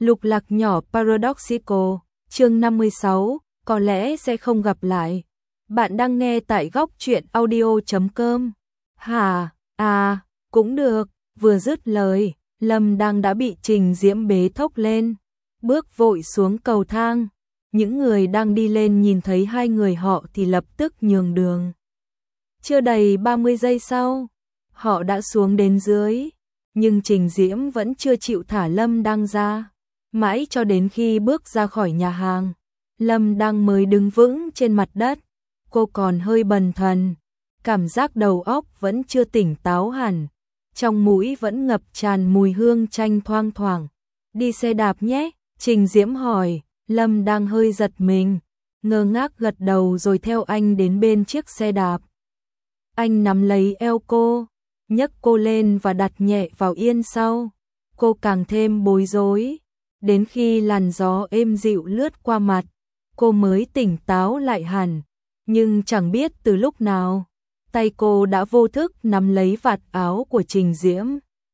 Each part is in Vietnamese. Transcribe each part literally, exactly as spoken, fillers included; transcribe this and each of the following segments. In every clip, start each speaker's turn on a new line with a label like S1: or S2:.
S1: Lục lạc nhỏ Paradoxical, chương năm mươi sáu, có lẽ sẽ không gặp lại. Bạn đang nghe tại góc truyện audio chấm com. Hả, à, cũng được, vừa dứt lời, Lâm đang đã bị Trình Diễm bế thốc lên, bước vội xuống cầu thang. Những người đang đi lên nhìn thấy hai người họ thì lập tức nhường đường. Chưa đầy ba mươi giây sau, họ đã xuống đến dưới, nhưng Trình Diễm vẫn chưa chịu thả Lâm đang ra. Mãi cho đến khi bước ra khỏi nhà hàng, Lâm đang mới đứng vững trên mặt đất. Cô còn hơi bần thần, cảm giác đầu óc vẫn chưa tỉnh táo hẳn, trong mũi vẫn ngập tràn mùi hương chanh thoang thoảng. Đi xe đạp nhé, Trình Diễm hỏi. Lâm đang hơi giật mình, ngơ ngác gật đầu rồi theo anh đến bên chiếc xe đạp. Anh nắm lấy eo cô, nhấc cô lên và đặt nhẹ vào yên sau. Cô càng thêm bối rối, đến khi làn gió êm dịu lướt qua mặt, cô mới tỉnh táo lại hẳn. Nhưng chẳng biết từ lúc nào, tay cô đã vô thức nắm lấy vạt áo của Trình Diễm.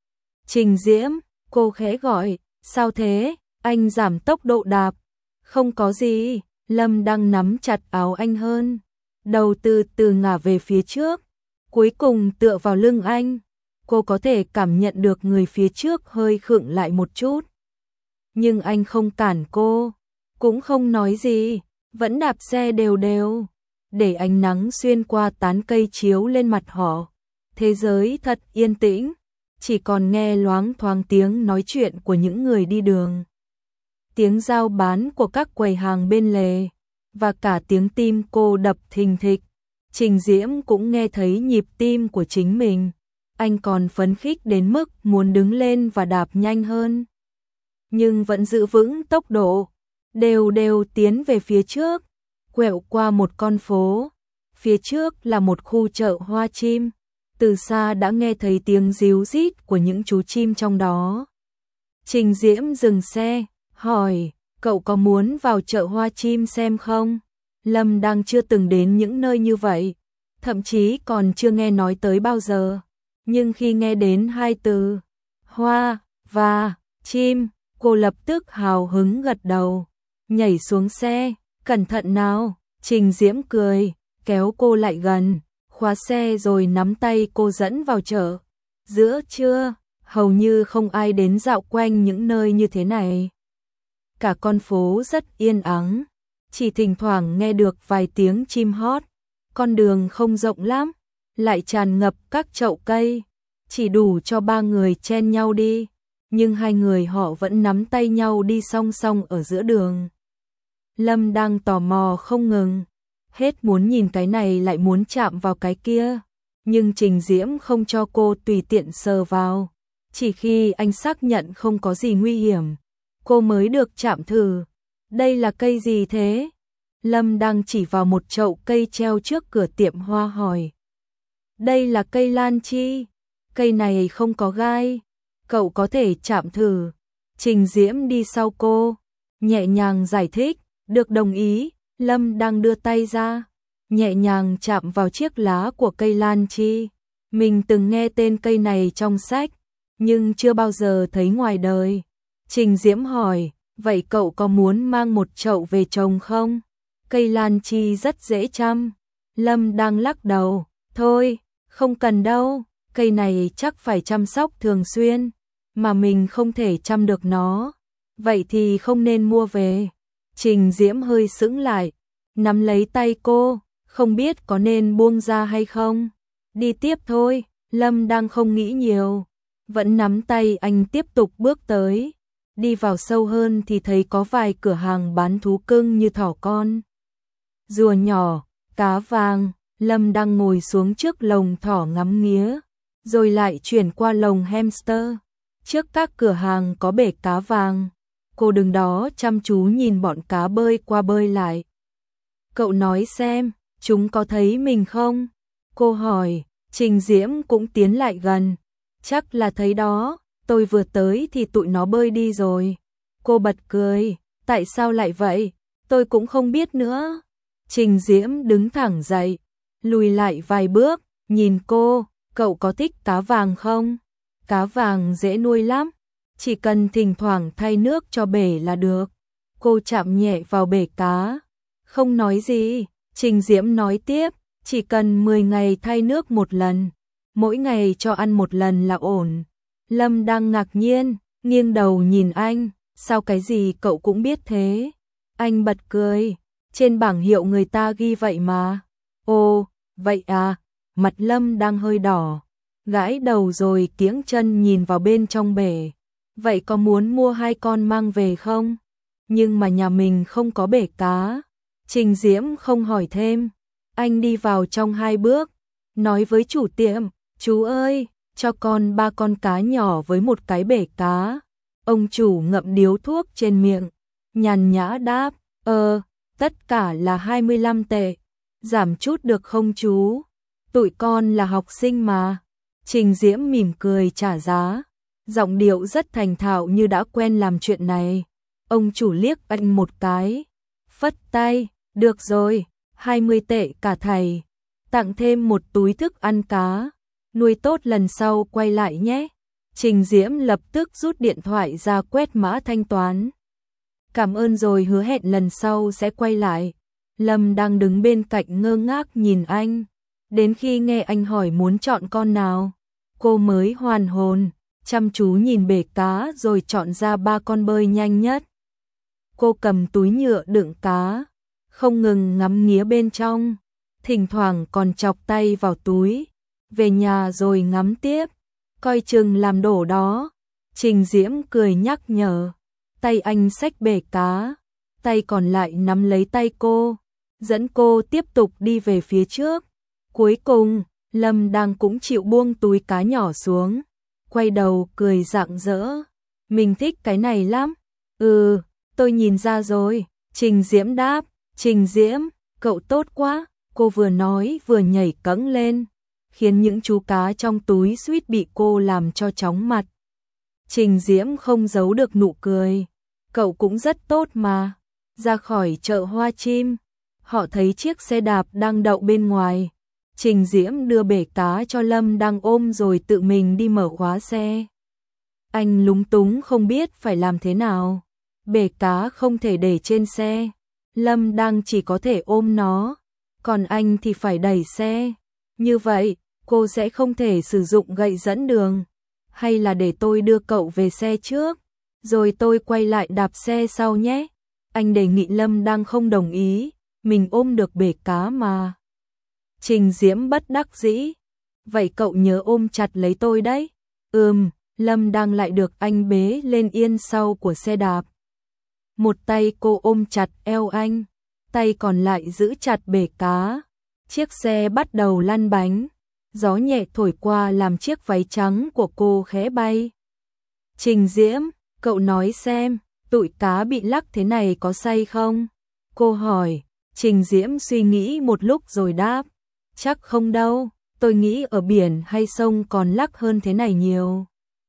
S1: Trình Diễm, cô khẽ gọi, sao thế? Anh giảm tốc độ đạp. Không có gì, Lâm đang nắm chặt áo anh hơn, đầu từ từ ngả về phía trước, cuối cùng tựa vào lưng anh. Cô có thể cảm nhận được người phía trước hơi khựng lại một chút. Nhưng anh không cản cô, cũng không nói gì, vẫn đạp xe đều đều, để ánh nắng xuyên qua tán cây chiếu lên mặt họ. Thế giới thật yên tĩnh, chỉ còn nghe loáng thoáng tiếng nói chuyện của những người đi đường, tiếng giao bán của các quầy hàng bên lề, và cả tiếng tim cô đập thình thịch. Trình Diễm cũng nghe thấy nhịp tim của chính mình, anh còn phấn khích đến mức muốn đứng lên và đạp nhanh hơn. Nhưng vẫn giữ vững tốc độ, đều đều tiến về phía trước, quẹo qua một con phố. Phía trước là một khu chợ hoa chim, từ xa đã nghe thấy tiếng ríu rít của những chú chim trong đó. Trình Diễm dừng xe, hỏi, cậu có muốn vào chợ hoa chim xem không? Lâm đang chưa từng đến những nơi như vậy, thậm chí còn chưa nghe nói tới bao giờ. Nhưng khi nghe đến hai từ, hoa và chim, cô lập tức hào hứng gật đầu, nhảy xuống xe, cẩn thận nào. Trình Diễm cười, kéo cô lại gần, khóa xe rồi nắm tay cô dẫn vào chợ. Giữa trưa, hầu như không ai đến dạo quanh những nơi như thế này. Cả con phố rất yên ắng, chỉ thỉnh thoảng nghe được vài tiếng chim hót. Con đường không rộng lắm, lại tràn ngập các chậu cây, chỉ đủ cho ba người chen nhau đi, nhưng hai người họ vẫn nắm tay nhau đi song song ở giữa đường. Lâm đang tò mò không ngừng, hết muốn nhìn cái này lại muốn chạm vào cái kia, nhưng Trình Diễm không cho cô tùy tiện sờ vào, chỉ khi anh xác nhận không có gì nguy hiểm, cô mới được chạm thử. Đây là cây gì thế? Lâm đang chỉ vào một chậu cây treo trước cửa tiệm hoa hỏi. Đây là cây lan chi, cây này không có gai, cậu có thể chạm thử. Trình Diễm đi sau cô, nhẹ nhàng giải thích. Được đồng ý. Lâm đang đưa tay ra, nhẹ nhàng chạm vào chiếc lá của cây lan chi. Mình từng nghe tên cây này trong sách, nhưng chưa bao giờ thấy ngoài đời. Trình Diễm hỏi, vậy cậu có muốn mang một chậu về trồng không? Cây lan chi rất dễ chăm. Lâm đang lắc đầu, thôi, không cần đâu, cây này chắc phải chăm sóc thường xuyên, mà mình không thể chăm được nó, vậy thì không nên mua về. Trình Diễm hơi sững lại, nắm lấy tay cô, không biết có nên buông ra hay không. Đi tiếp thôi. Lâm đang không nghĩ nhiều, vẫn nắm tay anh tiếp tục bước tới. Đi vào sâu hơn thì thấy có vài cửa hàng bán thú cưng như thỏ con, rùa nhỏ, cá vàng. Lâm đang ngồi xuống trước lồng thỏ ngắm nghía, rồi lại chuyển qua lồng hamster. Trước các cửa hàng có bể cá vàng, cô đứng đó chăm chú nhìn bọn cá bơi qua bơi lại. Cậu nói xem, chúng có thấy mình không? Cô hỏi. Trình Diễm cũng tiến lại gần. Chắc là thấy đó, tôi vừa tới thì tụi nó bơi đi rồi. Cô bật cười, tại sao lại vậy? Tôi cũng không biết nữa. Trình Diễm đứng thẳng dậy, lùi lại vài bước, nhìn cô, cậu có thích cá vàng không? Cá vàng dễ nuôi lắm, chỉ cần thỉnh thoảng thay nước cho bể là được. Cô chạm nhẹ vào bể cá, không nói gì. Trình Diễm nói tiếp, chỉ cần mười ngày thay nước một lần, mỗi ngày cho ăn một lần là ổn. Lâm đang ngạc nhiên, nghiêng đầu nhìn anh, sao cái gì cậu cũng biết thế? Anh bật cười, trên bảng hiệu người ta ghi vậy mà. Ồ, vậy à, mặt Lâm đang hơi đỏ, gãi đầu rồi kiễng chân nhìn vào bên trong bể. Vậy có muốn mua hai con mang về không? Nhưng mà nhà mình không có bể cá. Trình Diễm không hỏi thêm, anh đi vào trong hai bước, nói với chủ tiệm, chú ơi, cho con ba con cá nhỏ với một cái bể cá. Ông chủ ngậm điếu thuốc trên miệng, nhàn nhã đáp, ờ, tất cả là hai mươi lăm tệ, giảm chút được không chú? Tụi con là học sinh mà. Trình Diễm mỉm cười trả giá, giọng điệu rất thành thạo như đã quen làm chuyện này. Ông chủ liếc anh một cái, phất tay, được rồi, hai mươi tệ cả thầy, tặng thêm một túi thức ăn cá, nuôi tốt lần sau quay lại nhé. Trình Diễm lập tức rút điện thoại ra quét mã thanh toán. Cảm ơn rồi hứa hẹn lần sau sẽ quay lại. Lâm đang đứng bên cạnh ngơ ngác nhìn anh, đến khi nghe anh hỏi muốn chọn con nào, cô mới hoàn hồn, chăm chú nhìn bể cá rồi chọn ra ba con bơi nhanh nhất. Cô cầm túi nhựa đựng cá, không ngừng ngắm nghía bên trong, thỉnh thoảng còn chọc tay vào túi, về nhà rồi ngắm tiếp, coi chừng làm đổ đó. Trình Diễm cười nhắc nhở, tay anh xách bể cá, tay còn lại nắm lấy tay cô, dẫn cô tiếp tục đi về phía trước. Cuối cùng, Lâm đang cũng chịu buông túi cá nhỏ xuống, quay đầu cười rạng rỡ, mình thích cái này lắm. Ừ, tôi nhìn ra rồi. Trình Diễm đáp, Trình Diễm, cậu tốt quá. Cô vừa nói vừa nhảy cẫng lên, khiến những chú cá trong túi suýt bị cô làm cho chóng mặt. Trình Diễm không giấu được nụ cười, cậu cũng rất tốt mà. Ra khỏi chợ Hoa Chim, họ thấy chiếc xe đạp đang đậu bên ngoài. Trình Diễm đưa bể cá cho Lâm đang ôm rồi tự mình đi mở khóa xe. Anh lúng túng không biết phải làm thế nào. Bể cá không thể để trên xe, Lâm đang chỉ có thể ôm nó, còn anh thì phải đẩy xe. Như vậy, cô sẽ không thể sử dụng gậy dẫn đường. Hay là để tôi đưa cậu về xe trước, rồi tôi quay lại đạp xe sau nhé. Anh đề nghị. Lâm đang không đồng ý, mình ôm được bể cá mà. Trình Diễm bất đắc dĩ, vậy cậu nhớ ôm chặt lấy tôi đấy. Ừm, Lâm đang lại được anh bế lên yên sau của xe đạp. Một tay cô ôm chặt eo anh, tay còn lại giữ chặt bể cá. Chiếc xe bắt đầu lăn bánh, gió nhẹ thổi qua làm chiếc váy trắng của cô khẽ bay. Trình Diễm, cậu nói xem, tụi cá bị lắc thế này có say không? Cô hỏi. Trình Diễm suy nghĩ một lúc rồi đáp, chắc không đâu, tôi nghĩ ở biển hay sông còn lắc hơn thế này nhiều.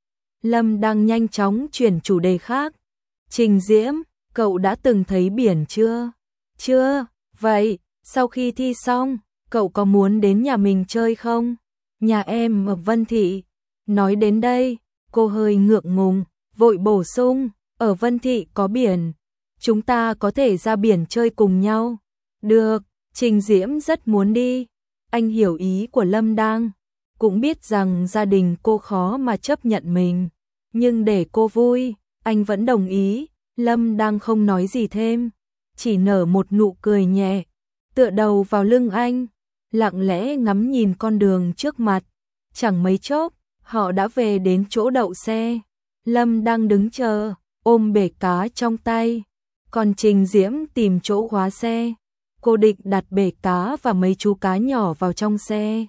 S1: Lâm đang nhanh chóng chuyển chủ đề khác. Trình Diễm, cậu đã từng thấy biển chưa? Chưa, vậy, sau khi thi xong, cậu có muốn đến nhà mình chơi không? Nhà em ở Vân Thị. Nói đến đây, cô hơi ngượng ngùng, vội bổ sung, ở Vân Thị có biển, chúng ta có thể ra biển chơi cùng nhau. Được, Trình Diễm rất muốn đi. Anh hiểu ý của Lâm đang, cũng biết rằng gia đình cô khó mà chấp nhận mình, nhưng để cô vui, anh vẫn đồng ý. Lâm đang không nói gì thêm, chỉ nở một nụ cười nhẹ, tựa đầu vào lưng anh, lặng lẽ ngắm nhìn con đường trước mặt. Chẳng mấy chốc, họ đã về đến chỗ đậu xe. Lâm đang đứng chờ, ôm bể cá trong tay, còn Trình Diễm tìm chỗ khóa xe. Cô định đặt bể cá và mấy chú cá nhỏ vào trong xe,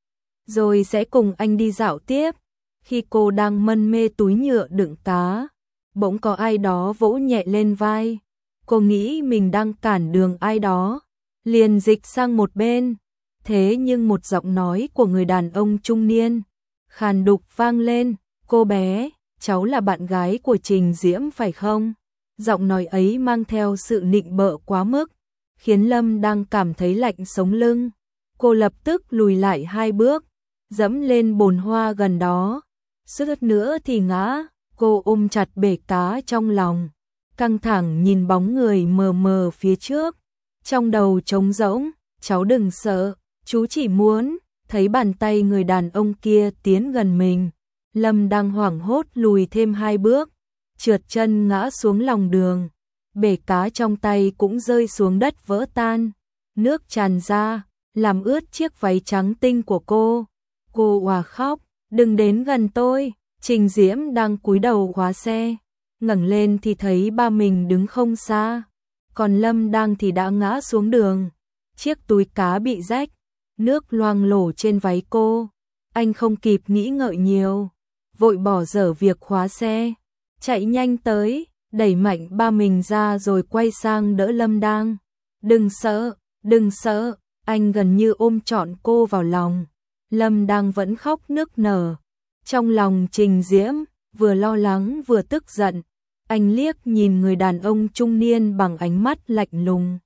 S1: rồi sẽ cùng anh đi dạo tiếp. Khi cô đang mân mê túi nhựa đựng cá, bỗng có ai đó vỗ nhẹ lên vai. Cô nghĩ mình đang cản đường ai đó, liền dịch sang một bên. Thế nhưng một giọng nói của người đàn ông trung niên, khàn đục vang lên, cô bé, cháu là bạn gái của Trình Diễm phải không? Giọng nói ấy mang theo sự nịnh bợ quá mức, khiến Lâm đang cảm thấy lạnh sống lưng. Cô lập tức lùi lại hai bước, dẫm lên bồn hoa gần đó, suýt nữa thì ngã. Cô ôm chặt bể cá trong lòng, căng thẳng nhìn bóng người mờ mờ phía trước, trong đầu trống rỗng. Cháu đừng sợ, chú chỉ muốn. Thấy bàn tay người đàn ông kia tiến gần mình, Lâm đang hoảng hốt lùi thêm hai bước, trượt chân ngã xuống lòng đường. Bể cá trong tay cũng rơi xuống đất vỡ tan, nước tràn ra, làm ướt chiếc váy trắng tinh của cô. Cô òa khóc, đừng đến gần tôi. Trình Diễm đang cúi đầu khóa xe, ngẩng lên thì thấy ba mình đứng không xa, còn Lâm đang thì đã ngã xuống đường. Chiếc túi cá bị rách, nước loang lổ trên váy cô. Anh không kịp nghĩ ngợi nhiều, vội bỏ dở việc khóa xe, chạy nhanh tới, đẩy mạnh ba mình ra rồi quay sang đỡ Lâm đang. Đừng sợ, đừng sợ, anh gần như ôm trọn cô vào lòng. Lâm đang vẫn khóc nức nở. Trong lòng Trình Diễm vừa lo lắng vừa tức giận, anh liếc nhìn người đàn ông trung niên bằng ánh mắt lạnh lùng.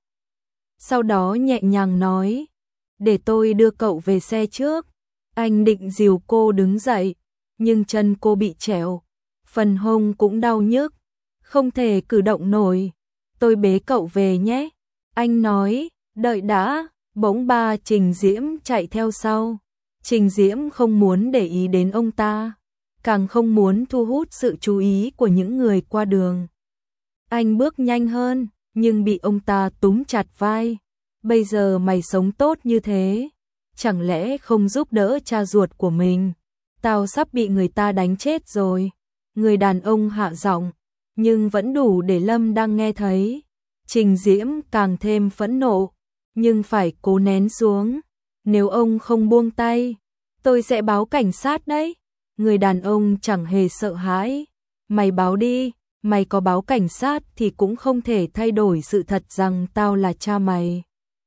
S1: Sau đó nhẹ nhàng nói, để tôi đưa cậu về xe trước. Anh định dìu cô đứng dậy, nhưng chân cô bị trẹo, phần hông cũng đau nhức, không thể cử động nổi. Tôi bế cậu về nhé. Anh nói, đợi đã. Bỗng ba Trình Diễm chạy theo sau. Trình Diễm không muốn để ý đến ông ta, càng không muốn thu hút sự chú ý của những người qua đường. Anh bước nhanh hơn, nhưng bị ông ta túm chặt vai. Bây giờ mày sống tốt như thế, chẳng lẽ không giúp đỡ cha ruột của mình? Tao sắp bị người ta đánh chết rồi. Người đàn ông hạ giọng, nhưng vẫn đủ để Lâm đang nghe thấy. Trình Diễm càng thêm phẫn nộ, nhưng phải cố nén xuống. Nếu ông không buông tay, tôi sẽ báo cảnh sát đấy. Người đàn ông chẳng hề sợ hãi. Mày báo đi, mày có báo cảnh sát thì cũng không thể thay đổi sự thật rằng tao là cha mày.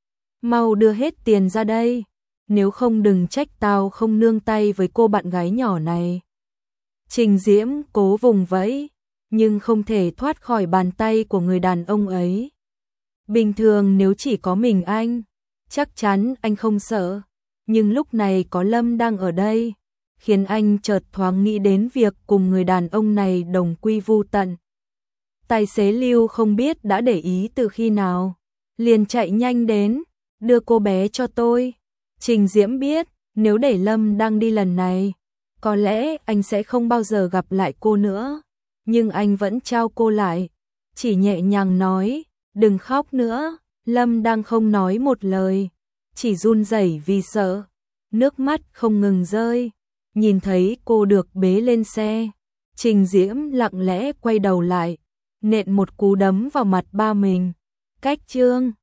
S1: Mau đưa hết tiền ra đây, nếu không đừng trách tao không nương tay với cô bạn gái nhỏ này. Trình Diễm cố vùng vẫy, nhưng không thể thoát khỏi bàn tay của người đàn ông ấy. Bình thường nếu chỉ có mình anh, chắc chắn anh không sợ, nhưng lúc này có Lâm đang ở đây, khiến anh chợt thoáng nghĩ đến việc cùng người đàn ông này đồng quy vu tận. Tài xế Lưu không biết đã để ý từ khi nào, liền chạy nhanh đến, đưa cô bé cho tôi. Trình Diễm biết, nếu để Lâm đang đi lần này, có lẽ anh sẽ không bao giờ gặp lại cô nữa, nhưng anh vẫn trao cô lại, chỉ nhẹ nhàng nói, đừng khóc nữa. Lâm đang không nói một lời, chỉ run rẩy vì sợ, nước mắt không ngừng rơi. Nhìn thấy cô được bế lên xe, Trình Diễm lặng lẽ quay đầu lại, nện một cú đấm vào mặt ba mình. Cách chương